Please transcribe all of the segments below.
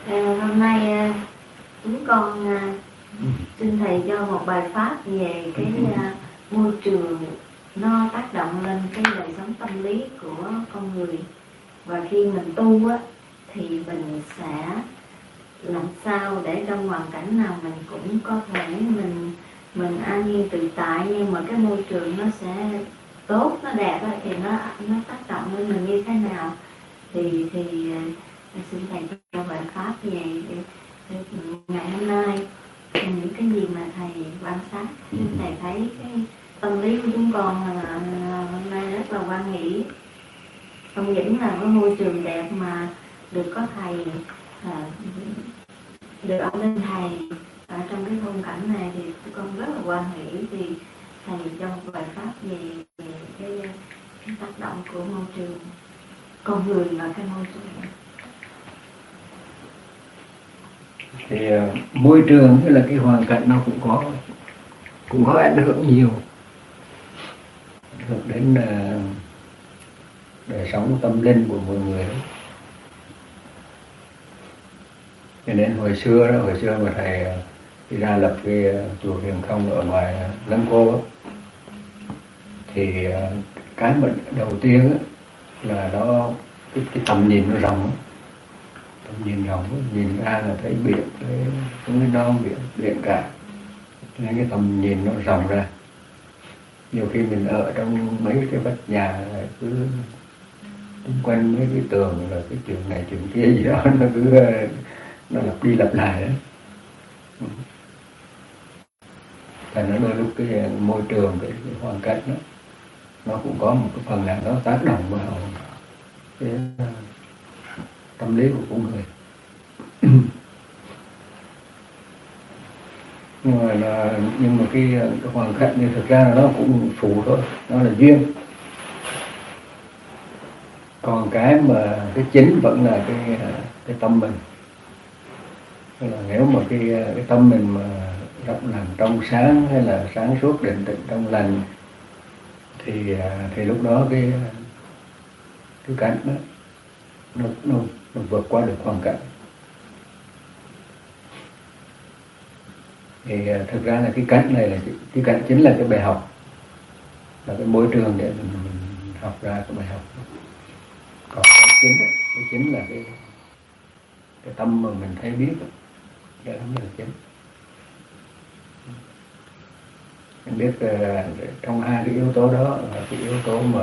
Hôm nay chúng con xin thầy cho một bài pháp về cái môi trường nó tác động lên cái đời sống tâm lý của con người, và khi mình tu á thì mình sẽ làm sao để trong hoàn cảnh nào mình cũng có thể mình an nhiên tự tại, nhưng mà cái môi trường nó sẽ tốt, nó đẹp á, thì nó tác động lên mình như thế nào. Thì xin thầy cho bài pháp về ngày hôm nay, những cái gì mà thầy quan sát, thầy thấy cái tâm lý của chúng con là hôm nay rất là hoan hỷ, không những là cái môi trường đẹp mà được có thầy, được ở bên thầy ở trong cái khung cảnh này, thì chúng con rất là hoan hỷ. Thì thầy cho một bài pháp về cái tác động của môi trường, con người và cái môi trường. Thì môi trường tức là cái hoàn cảnh nó cũng có ảnh hưởng nhiều đến đời sống tâm linh của mọi người. Cho nên hồi xưa mà thầy đi ra lập cái chùa Huyền Không ở ngoài Lăng Cô, thì cái mà đầu tiên là nó cái tầm nhìn nó rộng, nhìn ra là thấy biển, thấy non biển cả, nên cái tầm nhìn nó rộng ra. Nhiều khi mình ở trong mấy cái vách nhà cứ xung quanh mấy cái tường là cái chuyện này chuyện kia gì đó, nó lặp đi lặp lại đó. Thành nó đôi lúc cái môi trường, cái hoàn cảnh đó, nó cũng có một cái phần nào đó tác động vào cái tâm lý của con người. nhưng mà cái hoàn cảnh thì thực ra là nó cũng phụ thôi, nó là duyên. Còn cái chính vẫn là cái tâm mình. Là nếu mà cái tâm mình mà rộng lành trong sáng, hay là sáng suốt định tĩnh trong lành, thì lúc đó cái cảnh đó nó vượt qua được hoàn cảnh. Thì thực ra là cái cảnh này là cái cảnh chính là cái bài học, là cái môi trường để mình học ra cái bài học. Còn cái chính là cái tâm mà mình thấy biết, đó mới là chính. Mình biết trong hai cái yếu tố đó là cái yếu tố mà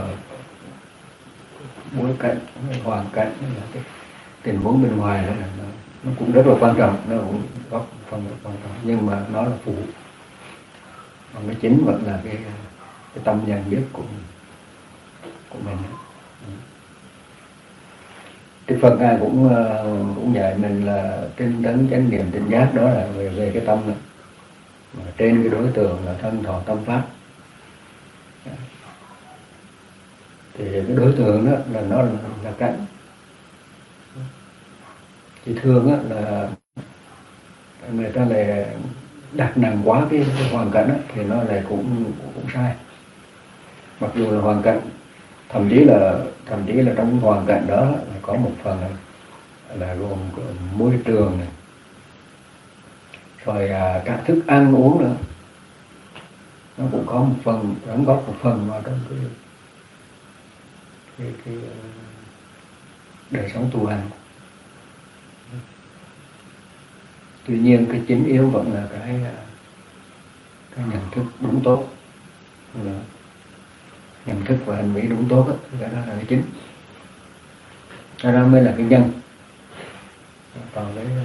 bối cảnh, hoàn cảnh, là cái tình huống bên ngoài đó, là nó cũng rất là quan trọng, nó cũng góp phần rất quan trọng, nhưng mà nó là phụ. Còn cái chính vẫn là cái tâm nhận biết của mình. Cái Phật Ngài cũng dạy mình là tinh tấn chánh niệm tỉnh giác, đó là về cái tâm này. Mà trên cái đối tượng là thân thọ tâm pháp. Thì cái đối tượng đó là nó là cảnh. Thì thường á là người ta lại đặt nặng quá cái hoàn cảnh đó, thì nó lại cũng sai. Mặc dù là hoàn cảnh, thậm chí là trong hoàn cảnh đó là có một phần là gồm môi trường này, rồi các thức ăn uống nữa, nó cũng có một phần đóng góp một phần vào trong cái đời sống tu hành. Tuy nhiên cái chính yếu vẫn là cái nhận thức đúng tốt, nhận thức và hành vi đúng tốt đó, cái đó là cái chính. Cái đó mới là cái nhân. Còn cái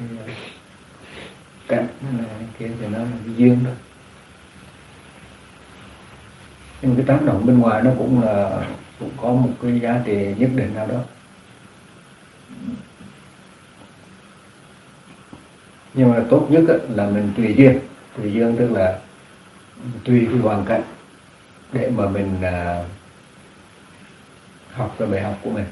cảnh kia thì nó là cái duyên đó. Nhưng cái tác động bên ngoài nó cũng có một cái giá trị nhất định nào đó. Nhưng mà tốt nhất là mình tùy duyên tức là tùy cái hoàn cảnh để mà mình học cái bài học của mình.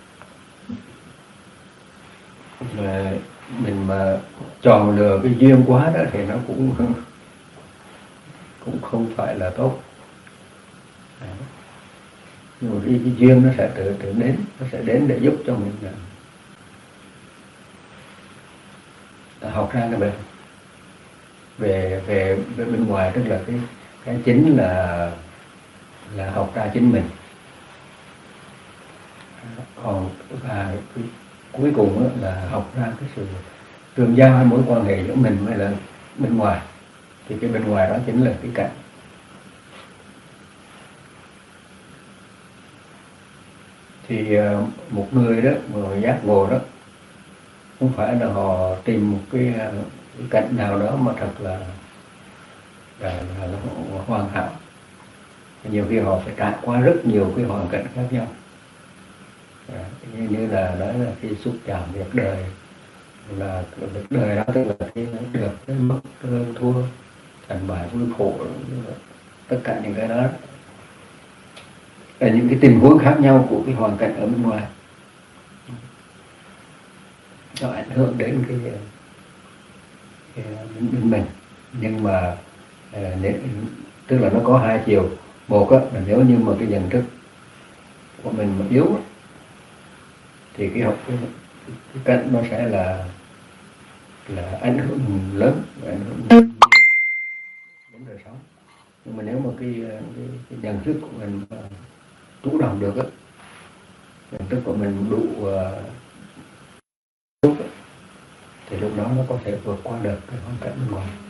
Mà mình mà chọn lựa cái duyên quá đó thì nó cũng không phải là tốt. Nhưng mà cái duyên nó sẽ tự đến, nó sẽ đến để giúp cho mình học ra cái về bên ngoài, tức là cái chính là học ra chính mình. Còn và cái cuối cùng là học ra cái sự tương giao hay mối quan hệ giữa mình với là bên ngoài, thì cái bên ngoài đó chính là cái cảnh. Thì một người đó, một người giác ngộ đó, không phải là họ tìm một cái cảnh nào đó mà thật là hoàn hảo. Nhiều khi họ phải trải qua rất nhiều cái hoàn cảnh khác nhau. Như là nói là khi xúc chạm việc đời, là việc đời đó tức là khi nó được, cái mất, cái hơn thua, thành bại vui khổ, tất cả những cái đó là những cái tình huống khác nhau của cái hoàn cảnh ở bên ngoài, nó ảnh hưởng đến cái bên mình. Nhưng mà tức là nó có hai chiều. Một là nếu như mà cái nhận thức của mình mà yếu thì cái cảnh nó sẽ là ảnh hưởng lớn, ảnh hưởng nhiều đến đời sống. Nhưng mà nếu mà cái nhận thức của mình chủ động được nhận thức của mình đủ tốt thì lúc đó nó có thể vượt qua được cái hoàn cảnh bên ngoài.